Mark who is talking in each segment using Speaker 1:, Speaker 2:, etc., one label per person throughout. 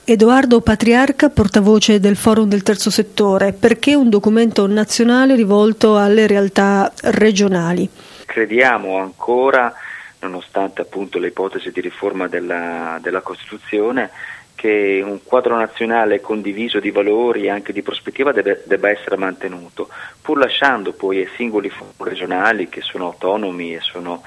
Speaker 1: Edoardo Patriarca, portavoce del Forum del Terzo Settore, perché un documento nazionale rivolto alle realtà regionali?
Speaker 2: Crediamo ancora, nonostante appunto le ipotesi di riforma della Costituzione, che un quadro nazionale condiviso di valori e anche di prospettiva debba essere mantenuto, pur lasciando poi ai singoli forum regionali, che sono autonomi e sono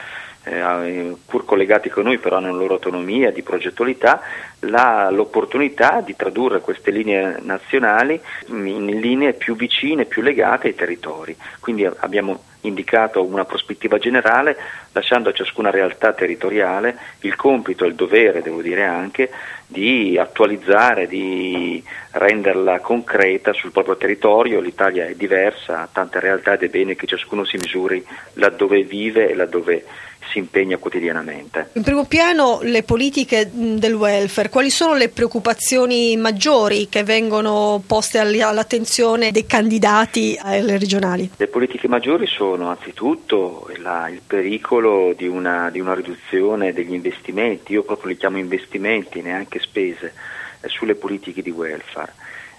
Speaker 2: pur collegati con noi, però hanno la loro autonomia di progettualità, l'opportunità di tradurre queste linee nazionali in linee più vicine, più legate ai territori. Quindi abbiamo indicato una prospettiva generale, lasciando a ciascuna realtà territoriale il compito e il dovere, devo dire anche, di attualizzare, di renderla concreta sul proprio territorio. L'Italia è diversa, ha tante realtà ed è bene che ciascuno si misuri laddove vive e laddove si impegna quotidianamente.
Speaker 1: In primo piano le politiche del welfare, quali sono le preoccupazioni maggiori che vengono poste all'attenzione dei candidati alle regionali?
Speaker 2: Le politiche maggiori sono anzitutto il pericolo di una riduzione degli investimenti, io proprio li chiamo investimenti, neanche spese, sulle politiche di welfare.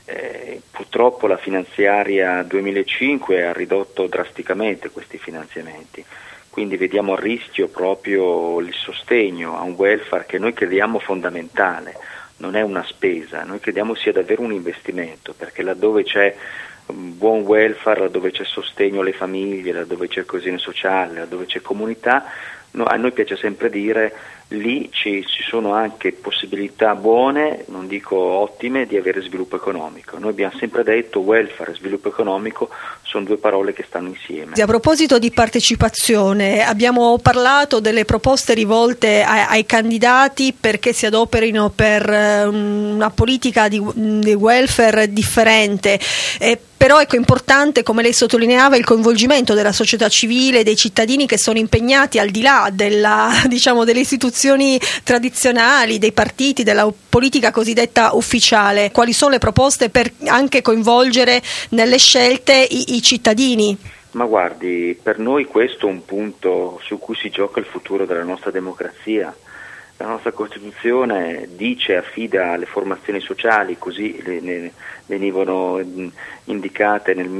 Speaker 2: Purtroppo la finanziaria 2005 ha ridotto drasticamente questi finanziamenti. Quindi vediamo a rischio proprio il sostegno a un welfare che noi crediamo fondamentale, non è una spesa, noi crediamo sia davvero un investimento, perché laddove c'è buon welfare, laddove c'è sostegno alle famiglie, laddove c'è coesione sociale, laddove c'è comunità, a noi piace sempre dire lì ci sono anche possibilità buone, non dico ottime, di avere sviluppo economico. Noi abbiamo sempre detto welfare e sviluppo economico sono due parole che stanno insieme.
Speaker 1: A proposito di partecipazione, abbiamo parlato delle proposte rivolte ai candidati perché si adoperino per una politica di welfare differente. Però è importante, come lei sottolineava, il coinvolgimento della società civile, dei cittadini che sono impegnati al di là delle istituzioni tradizionali, dei partiti, della politica cosiddetta ufficiale. Quali sono le proposte per anche coinvolgere nelle scelte i cittadini?
Speaker 2: Ma guardi, per noi questo è un punto su cui si gioca il futuro della nostra democrazia. La nostra Costituzione affida alle formazioni sociali, così venivano indicate nel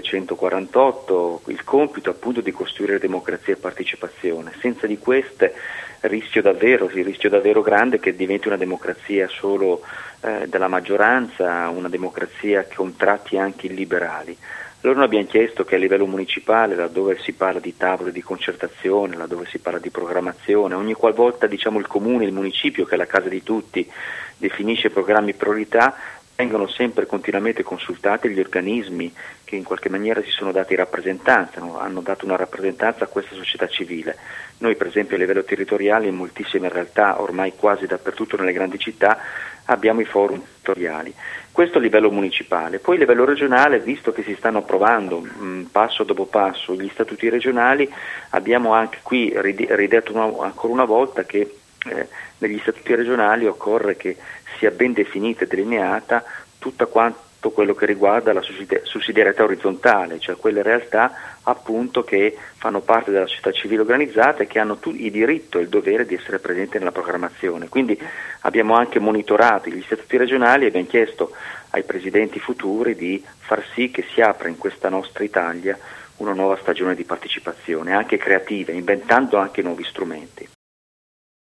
Speaker 2: 1948, il compito appunto di costruire democrazia e partecipazione. Senza di queste il rischio davvero grande che diventi una democrazia solo della maggioranza, una democrazia con tratti anche illiberali. Allora noi abbiamo chiesto che a livello municipale, laddove si parla di tavole di concertazione, laddove si parla di programmazione, ogni qualvolta il comune, il municipio, che è la casa di tutti, definisce programmi priorità, vengono sempre continuamente consultati gli organismi che in qualche maniera si sono dati rappresentanza, hanno dato una rappresentanza a questa società civile. Noi per esempio a livello territoriale in moltissime realtà, ormai quasi dappertutto nelle grandi città, abbiamo i forum territoriali. Questo a livello municipale. Poi a livello regionale, visto che si stanno approvando passo dopo passo gli statuti regionali, abbiamo anche qui ridetto ancora una volta che negli statuti regionali occorre che sia ben definita e delineata tutta quanto quello che riguarda la sussidiarietà orizzontale, cioè quelle realtà appunto che fanno parte della società civile organizzata e che hanno il diritto e il dovere di essere presenti nella programmazione. Quindi abbiamo anche monitorato gli statuti regionali e abbiamo chiesto ai presidenti futuri di far sì che si apra in questa nostra Italia una nuova stagione di partecipazione, anche creativa, inventando anche nuovi strumenti.